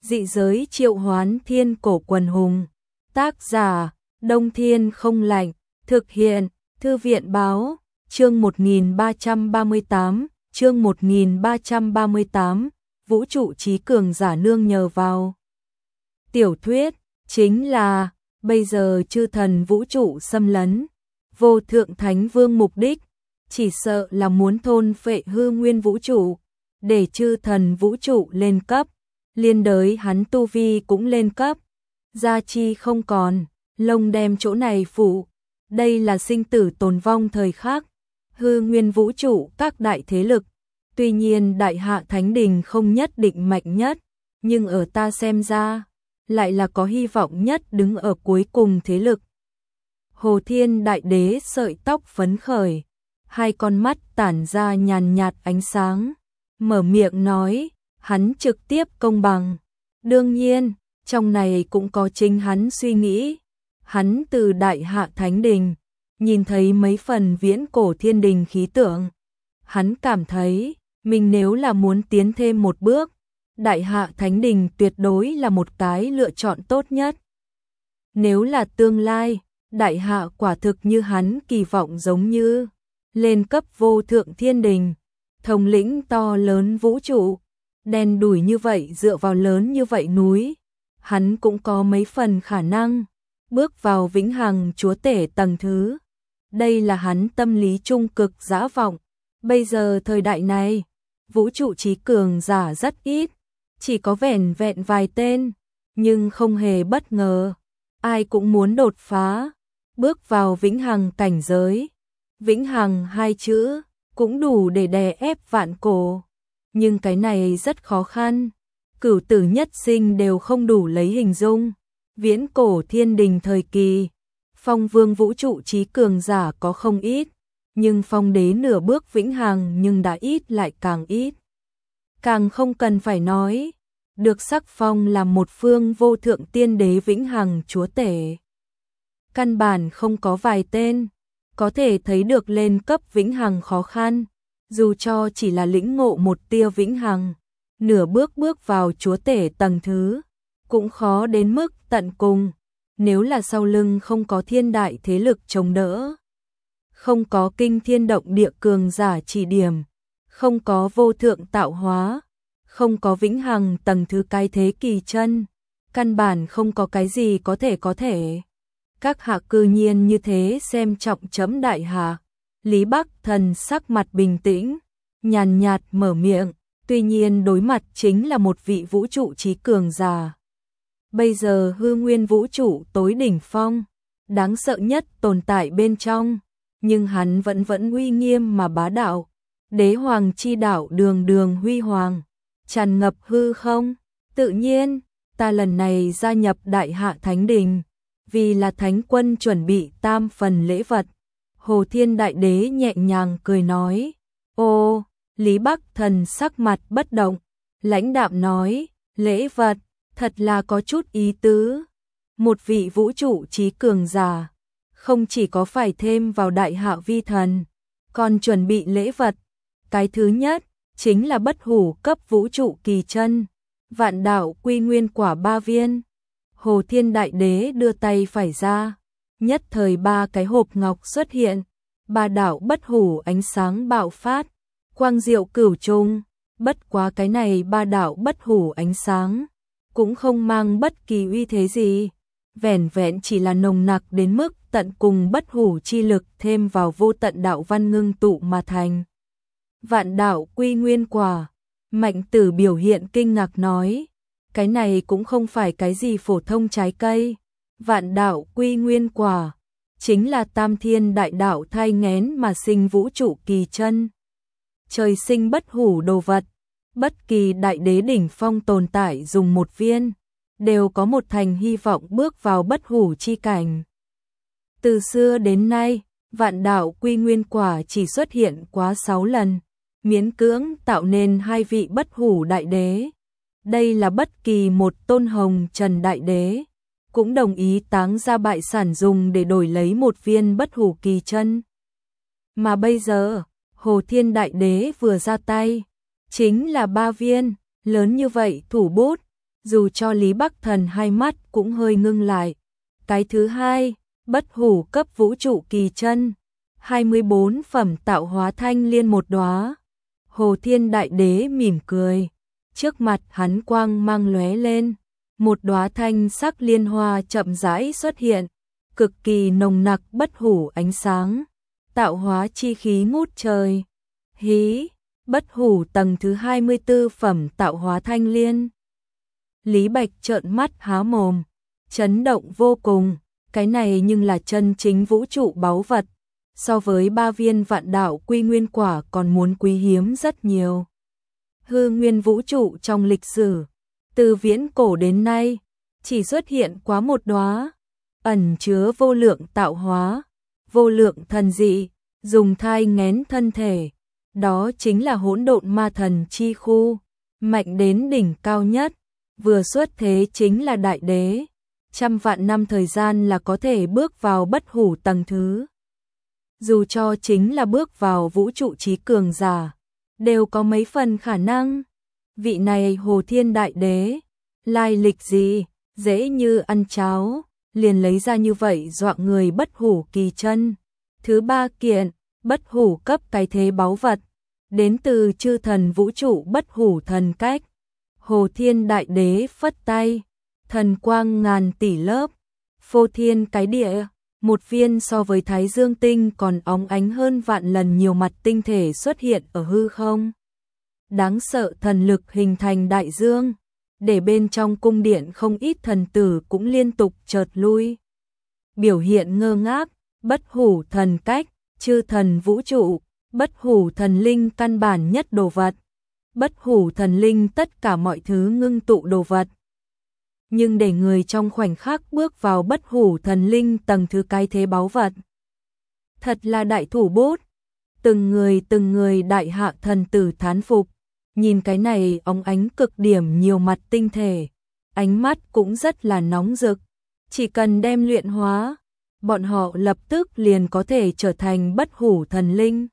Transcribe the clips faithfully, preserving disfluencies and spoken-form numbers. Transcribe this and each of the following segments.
Dị giới triệu hoán thiên cổ quần hùng. Tác giả, Đông Thiên không lạnh. Thực hiện, Thư viện báo. Chương một nghìn ba trăm ba mươi tám, chương một nghìn ba trăm ba mươi tám, vũ trụ trí cường giả nương nhờ vào. Tiểu thuyết, chính là, bây giờ chư thần vũ trụ xâm lấn. Vô thượng thánh vương mục đích, chỉ sợ là muốn thôn phệ hư nguyên vũ trụ, để chư thần vũ trụ lên cấp. Liên đới hắn tu vi cũng lên cấp, gia chi không còn, lông đem chỗ này phủ. Đây là sinh tử tồn vong thời khắc, hư nguyên vũ trụ các đại thế lực. Tuy nhiên đại hạ thánh đình không nhất định mạnh nhất, nhưng ở ta xem ra, lại là có hy vọng nhất đứng ở cuối cùng thế lực. Hồ Thiên đại đế sợi tóc phấn khởi, hai con mắt tản ra nhàn nhạt ánh sáng, mở miệng nói, hắn trực tiếp công bằng. Đương nhiên, trong này cũng có chính hắn suy nghĩ. Hắn từ đại hạ thánh đình, nhìn thấy mấy phần viễn cổ thiên đình khí tượng. Hắn cảm thấy, mình nếu là muốn tiến thêm một bước, đại hạ thánh đình tuyệt đối là một cái lựa chọn tốt nhất. Nếu là tương lai, đại hạ quả thực như hắn kỳ vọng giống như lên cấp vô thượng thiên đình, thống lĩnh to lớn vũ trụ, đen đủi như vậy dựa vào lớn như vậy núi, hắn cũng có mấy phần khả năng bước vào vĩnh hằng chúa tể tầng thứ. Đây là hắn tâm lý trung cực dã vọng. Bây giờ thời đại này, vũ trụ trí cường giả rất ít, chỉ có vẻn vẹn vài tên, nhưng không hề bất ngờ, ai cũng muốn đột phá, bước vào vĩnh hằng cảnh giới. Vĩnh hằng hai chữ cũng đủ để đè ép vạn cổ, nhưng cái này rất khó khăn, cửu tử nhất sinh đều không đủ lấy hình dung. Viễn cổ thiên đình thời kỳ, phong vương vũ trụ trí cường giả có không ít, nhưng phong đế nửa bước vĩnh hằng nhưng đã ít lại càng ít. Càng không cần phải nói, được sắc phong là một phương vô thượng tiên đế vĩnh hằng chúa tể. Căn bản không có vài tên, có thể thấy được lên cấp vĩnh hằng khó khăn, dù cho chỉ là lĩnh ngộ một tia vĩnh hằng, nửa bước bước vào chúa tể tầng thứ, cũng khó đến mức tận cùng. Nếu là sau lưng không có thiên đại thế lực chống đỡ, không có kinh thiên động địa cường giả chỉ điểm, không có vô thượng tạo hóa, không có vĩnh hằng tầng thứ cái thế kỳ chân, căn bản không có cái gì có thể có thể. Các hạ cư nhiên như thế xem trọng chấm đại hạ. Lý Bắc Thần sắc mặt bình tĩnh, nhàn nhạt mở miệng, tuy nhiên đối mặt chính là một vị vũ trụ trí cường giả. Bây giờ hư nguyên vũ trụ tối đỉnh phong, đáng sợ nhất tồn tại bên trong, nhưng hắn vẫn vẫn uy nghiêm mà bá đạo. Đế hoàng chi đạo đường đường huy hoàng, tràn ngập hư không. Tự nhiên, ta lần này gia nhập đại hạ thánh đình, vì là thánh quân chuẩn bị tam phần lễ vật. Hồ Thiên đại đế nhẹ nhàng cười nói. Ô, Lý Bắc Thần sắc mặt bất động, lãnh đạm nói, lễ vật, thật là có chút ý tứ. Một vị vũ trụ trí cường giả, không chỉ có phải thêm vào đại hạ vi thần, còn chuẩn bị lễ vật. Cái thứ nhất, chính là bất hủ cấp vũ trụ kỳ chân, vạn đạo quy nguyên quả ba viên. Hồ Thiên đại đế đưa tay phải ra, nhất thời ba cái hộp ngọc xuất hiện, ba đạo bất hủ ánh sáng bạo phát, quang diệu cửu trùng. Bất quá cái này ba đạo bất hủ ánh sáng cũng không mang bất kỳ uy thế gì, vẻn vẹn chỉ là nồng nặc đến mức tận cùng bất hủ chi lực thêm vào vô tận đạo văn ngưng tụ mà thành. Vạn đạo quy nguyên quả. Mạnh Tử biểu hiện kinh ngạc nói, cái này cũng không phải cái gì phổ thông trái cây. Vạn đạo quy nguyên quả chính là tam thiên đại đạo thai nghén mà sinh vũ trụ kỳ chân, trời sinh bất hủ đồ vật. Bất kỳ đại đế đỉnh phong tồn tại dùng một viên, đều có một thành hy vọng bước vào bất hủ chi cảnh. Từ xưa đến nay, vạn đạo quy nguyên quả chỉ xuất hiện quá sáu lần, miễn cưỡng tạo nên hai vị bất hủ đại đế. Đây là bất kỳ một tôn hồng trần đại đế cũng đồng ý táng ra bại sản dùng để đổi lấy một viên bất hủ kỳ chân. Mà bây giờ, Hồ Thiên đại đế vừa ra tay, chính là ba viên, lớn như vậy thủ bút, dù cho Lý Bắc Thần hai mắt cũng hơi ngưng lại. Cái thứ hai, bất hủ cấp vũ trụ kỳ chân, hai mươi bốn phẩm tạo hóa thanh liên một đóa. Hồ Thiên Đại Đế mỉm cười, trước mặt hắn quang mang lóe lên, một đóa thanh sắc liên hoa chậm rãi xuất hiện, cực kỳ nồng nặc bất hủ ánh sáng, tạo hóa chi khí ngút trời. Hí, bất hủ tầng thứ hai mươi tư phẩm tạo hóa thanh liên. Lý Bạch trợn mắt há mồm, chấn động vô cùng, cái này nhưng là chân chính vũ trụ báu vật, so với ba viên vạn đạo quy nguyên quả còn muốn quý hiếm rất nhiều. Hư nguyên vũ trụ trong lịch sử, từ viễn cổ đến nay, chỉ xuất hiện quá một đóa, ẩn chứa vô lượng tạo hóa, vô lượng thần dị, dùng thai nghén thân thể, đó chính là hỗn độn ma thần chi khu, mạnh đến đỉnh cao nhất, vừa xuất thế chính là đại đế, trăm vạn năm thời gian là có thể bước vào bất hủ tầng thứ. Dù cho chính là bước vào vũ trụ trí cường giả, đều có mấy phần khả năng. Vị này Hồ Thiên Đại Đế, lai lịch gì, dễ như ăn cháo, liền lấy ra như vậy dọa người bất hủ kỳ chân. Thứ ba kiện, bất hủ cấp cái thế báu vật, đến từ chư thần vũ trụ bất hủ thần cách. Hồ Thiên Đại Đế phất tay, thần quang ngàn tỷ lớp, phô thiên cái địa, một viên so với Thái Dương tinh còn óng ánh hơn vạn lần nhiều mặt tinh thể xuất hiện ở hư không. Đáng sợ thần lực hình thành đại dương, để bên trong cung điện không ít thần tử cũng liên tục chợt lui. Biểu hiện ngơ ngác, bất hủ thần cách, chư thần vũ trụ, bất hủ thần linh căn bản nhất đồ vật, bất hủ thần linh tất cả mọi thứ ngưng tụ đồ vật. Nhưng để người trong khoảnh khắc bước vào bất hủ thần linh tầng thứ cái thế báu vật. Thật là đại thủ bút, từng người từng người đại hạ thần tử thán phục, nhìn cái này óng ánh cực điểm nhiều mặt tinh thể, ánh mắt cũng rất là nóng rực, chỉ cần đem luyện hóa, bọn họ lập tức liền có thể trở thành bất hủ thần linh.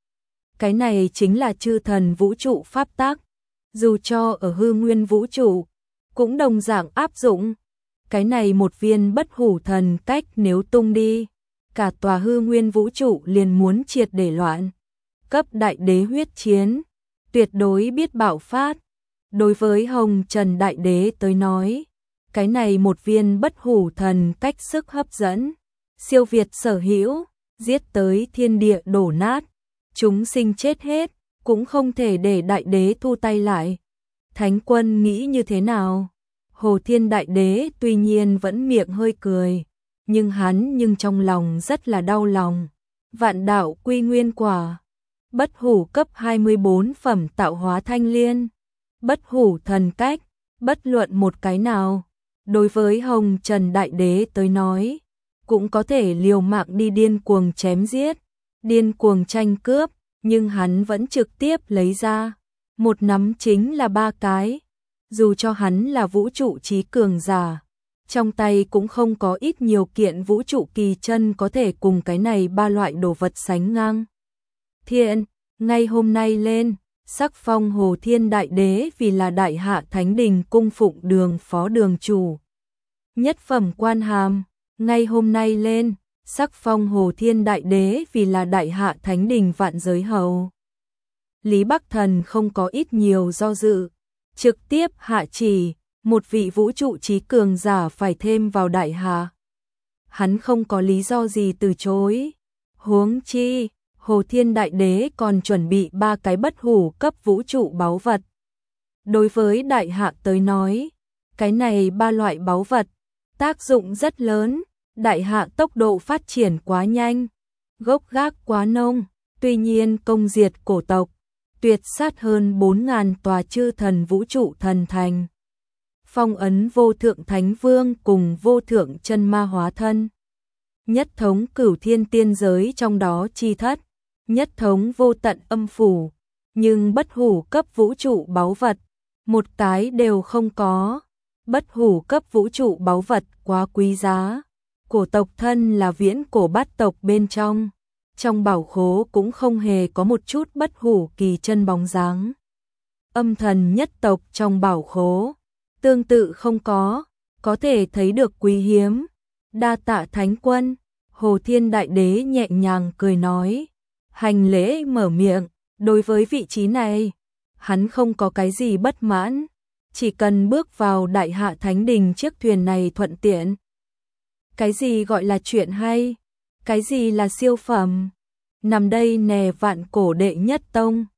Cái này chính là chư thần vũ trụ pháp tắc, dù cho ở hư nguyên vũ trụ, cũng đồng dạng áp dụng. Cái này một viên bất hủ thần cách nếu tung đi, cả tòa hư nguyên vũ trụ liền muốn triệt để loạn. Cấp đại đế huyết chiến, tuyệt đối biết bạo phát. Đối với Hồng Trần Đại Đế tới nói, cái này một viên bất hủ thần cách sức hấp dẫn, siêu việt sở hữu, giết tới thiên địa đổ nát, chúng sinh chết hết, cũng không thể để đại đế thu tay lại. Thánh quân nghĩ như thế nào? Hồ Thiên Đại Đế tuy nhiên vẫn miệng hơi cười, nhưng hắn nhưng trong lòng rất là đau lòng. Vạn đạo quy nguyên quả, bất hủ cấp hai mươi bốn phẩm tạo hóa thanh liên, bất hủ thần cách, bất luận một cái nào, đối với Hồng Trần Đại Đế tới nói, cũng có thể liều mạng đi điên cuồng chém giết, điên cuồng tranh cướp, nhưng hắn vẫn trực tiếp lấy ra, một nắm chính là ba cái. Dù cho hắn là vũ trụ trí cường giả, trong tay cũng không có ít nhiều kiện vũ trụ kỳ chân có thể cùng cái này ba loại đồ vật sánh ngang. Thiện, ngay hôm nay lên, sắc phong Hồ Thiên Đại Đế vì là Đại Hạ Thánh Đình cung phụng đường phó đường chủ. Nhất phẩm quan hàm, ngay hôm nay lên, sắc phong Hồ Thiên Đại Đế vì là Đại Hạ Thánh Đình vạn giới hầu. Lý Bắc Thần không có ít nhiều do dự, trực tiếp hạ chỉ, một vị vũ trụ trí cường giả phải thêm vào Đại Hạ. Hắn không có lý do gì từ chối. Huống chi, Hồ Thiên Đại Đế còn chuẩn bị ba cái bất hủ cấp vũ trụ báu vật. Đối với Đại Hạ tới nói, cái này ba loại báu vật, tác dụng rất lớn. Đại Hạ tốc độ phát triển quá nhanh, gốc gác quá nông, tuy nhiên công diệt cổ tộc, tuyệt sát hơn bốn nghìn tòa chư thần vũ trụ thần thành. Phong ấn vô thượng thánh vương cùng vô thượng chân ma hóa thân. Nhất thống cửu thiên tiên giới trong đó chi thất, nhất thống vô tận âm phủ, nhưng bất hủ cấp vũ trụ báu vật, một cái đều không có. Bất hủ cấp vũ trụ báu vật quá quý giá. Cổ tộc thân là viễn cổ bát tộc bên trong, trong bảo khố cũng không hề có một chút bất hủ kỳ chân bóng dáng. Âm thần nhất tộc trong bảo khố, tương tự không có, có thể thấy được quý hiếm. Đa tạ thánh quân, Hồ Thiên Đại Đế nhẹ nhàng cười nói, hành lễ mở miệng, đối với vị trí này, hắn không có cái gì bất mãn, chỉ cần bước vào Đại Hạ Thánh Đình chiếc thuyền này thuận tiện. Cái gì gọi là chuyện hay? Cái gì là siêu phẩm? Nằm đây nè vạn cổ đệ nhất tông.